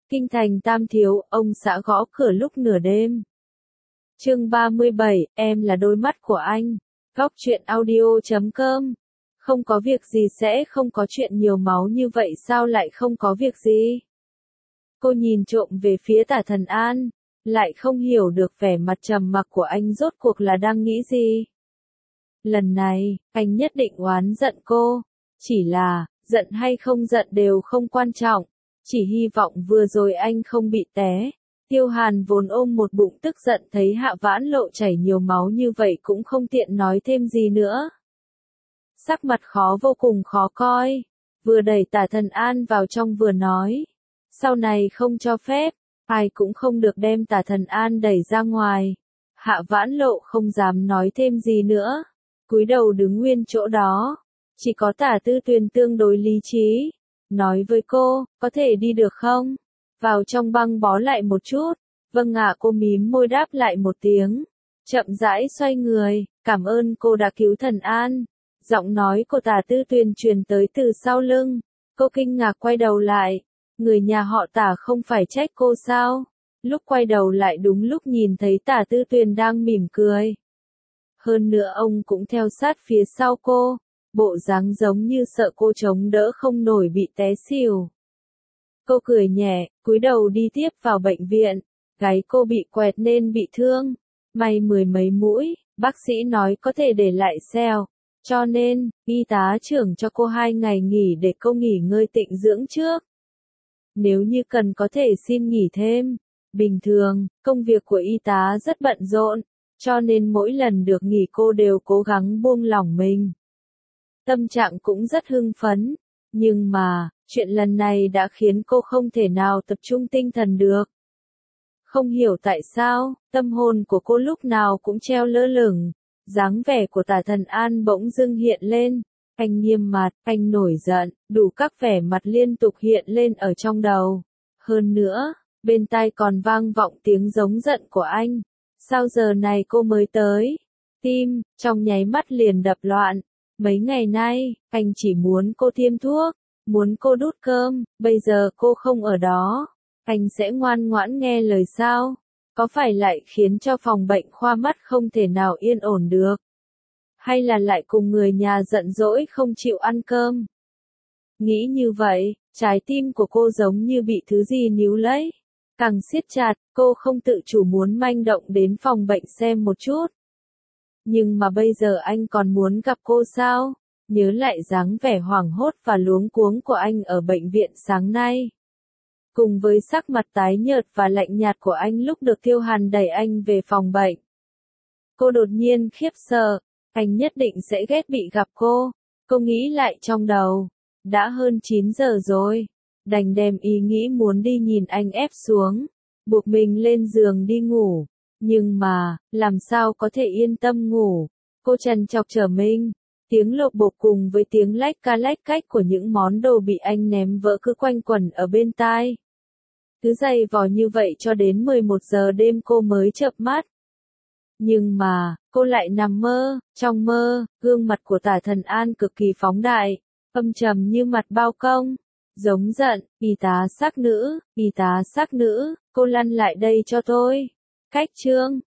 Kinh thành Tam Thiếu, ông xã gõ cửa lúc nửa đêm. Chương 37, em là đôi mắt của anh. Góc truyện audio.com. Không có việc gì sẽ không có chuyện nhiều máu như vậy sao lại không có việc gì? Cô nhìn trộm về phía Tả Thần An, lại không hiểu được vẻ mặt trầm mặc của anh rốt cuộc là đang nghĩ gì. Lần này, anh nhất định oán giận cô. Chỉ là, giận hay không giận đều không quan trọng. Chỉ hy vọng vừa rồi anh không bị té. Tiêu Hàn vốn ôm một bụng tức giận thấy Hạ Vãn Lộ chảy nhiều máu như vậy cũng không tiện nói thêm gì nữa. Sắc mặt vô cùng khó coi. Vừa đẩy Tả Thần An vào trong vừa nói. Sau này không cho phép, ai cũng không được đem Tả Thần An đẩy ra ngoài. Hạ Vãn Lộ không dám nói thêm gì nữa. Cúi đầu đứng nguyên chỗ đó. Chỉ có Tả Tư Tuyền tương đối lý trí. Nói với cô, có thể đi được không? Vào trong băng bó lại một chút. Vâng ạ, cô mím môi đáp lại một tiếng. Chậm rãi xoay người, cảm ơn cô đã cứu Thần An. Giọng nói của Tả Tư Tuyền truyền tới từ sau lưng. Cô kinh ngạc quay đầu lại. Người nhà họ Tả không phải trách cô sao? Lúc quay đầu lại đúng lúc nhìn thấy Tả Tư Tuyền đang mỉm cười. Hơn nữa ông cũng theo sát phía sau cô. Bộ dáng giống như sợ cô chống đỡ không nổi bị té xỉu. Cô cười nhẹ, cúi đầu đi tiếp vào bệnh viện. Gáy cô bị quẹt nên bị thương. May mười mấy mũi, bác sĩ nói có thể để lại sẹo. Cho nên, y tá trưởng cho cô 2 ngày nghỉ để cô nghỉ ngơi tịnh dưỡng trước. Nếu như cần có thể xin nghỉ thêm. Bình thường, công việc của y tá rất bận rộn. Cho nên mỗi lần được nghỉ cô đều cố gắng buông lỏng mình. Tâm trạng cũng rất hưng phấn. Nhưng mà, chuyện lần này đã khiến cô không thể nào tập trung tinh thần được. Không hiểu tại sao, tâm hồn của cô lúc nào cũng treo lơ lửng. Dáng vẻ của Tả Thần An bỗng dưng hiện lên. Anh nghiêm mặt, anh nổi giận, đủ các vẻ mặt liên tục hiện lên ở trong đầu. Hơn nữa, bên tai còn vang vọng tiếng giống giận của anh. Sao giờ này cô mới tới? Tim, trong nháy mắt liền đập loạn. Mấy ngày nay, anh chỉ muốn cô tiêm thuốc, muốn cô đút cơm, bây giờ cô không ở đó. Anh sẽ ngoan ngoãn nghe lời sao? Có phải lại khiến cho phòng bệnh khoa mắt không thể nào yên ổn được? Hay là lại cùng người nhà giận dỗi không chịu ăn cơm? Nghĩ như vậy, trái tim của cô giống như bị thứ gì níu lấy. Càng siết chặt, cô không tự chủ muốn manh động đến phòng bệnh xem một chút. Nhưng mà bây giờ anh còn muốn gặp cô sao? Nhớ lại dáng vẻ hoảng hốt và luống cuống của anh ở bệnh viện sáng nay. Cùng với sắc mặt tái nhợt và lạnh nhạt của anh lúc được Tiêu Hàn đẩy anh về phòng bệnh. Cô đột nhiên khiếp sợ, anh nhất định sẽ ghét bị gặp cô. Cô nghĩ lại trong đầu. Đã hơn 9 giờ rồi. Đành đem ý nghĩ muốn đi nhìn anh ép xuống. Buộc mình lên giường đi ngủ. Nhưng mà, làm sao có thể yên tâm ngủ. Cô trằn trọc trở mình. Tiếng lộp bộp cùng với tiếng lách ca lách cách của những món đồ bị anh ném vỡ cứ quanh quẩn ở bên tai. Cứ dày vò như vậy cho đến 11 giờ đêm cô mới chợp mắt. Nhưng mà, cô lại nằm mơ. Trong mơ, gương mặt của Tả Thần An cực kỳ phóng đại, âm trầm như mặt bao công. Giống giận, y tá sắc nữ, cô lăn lại đây cho tôi. Cách chương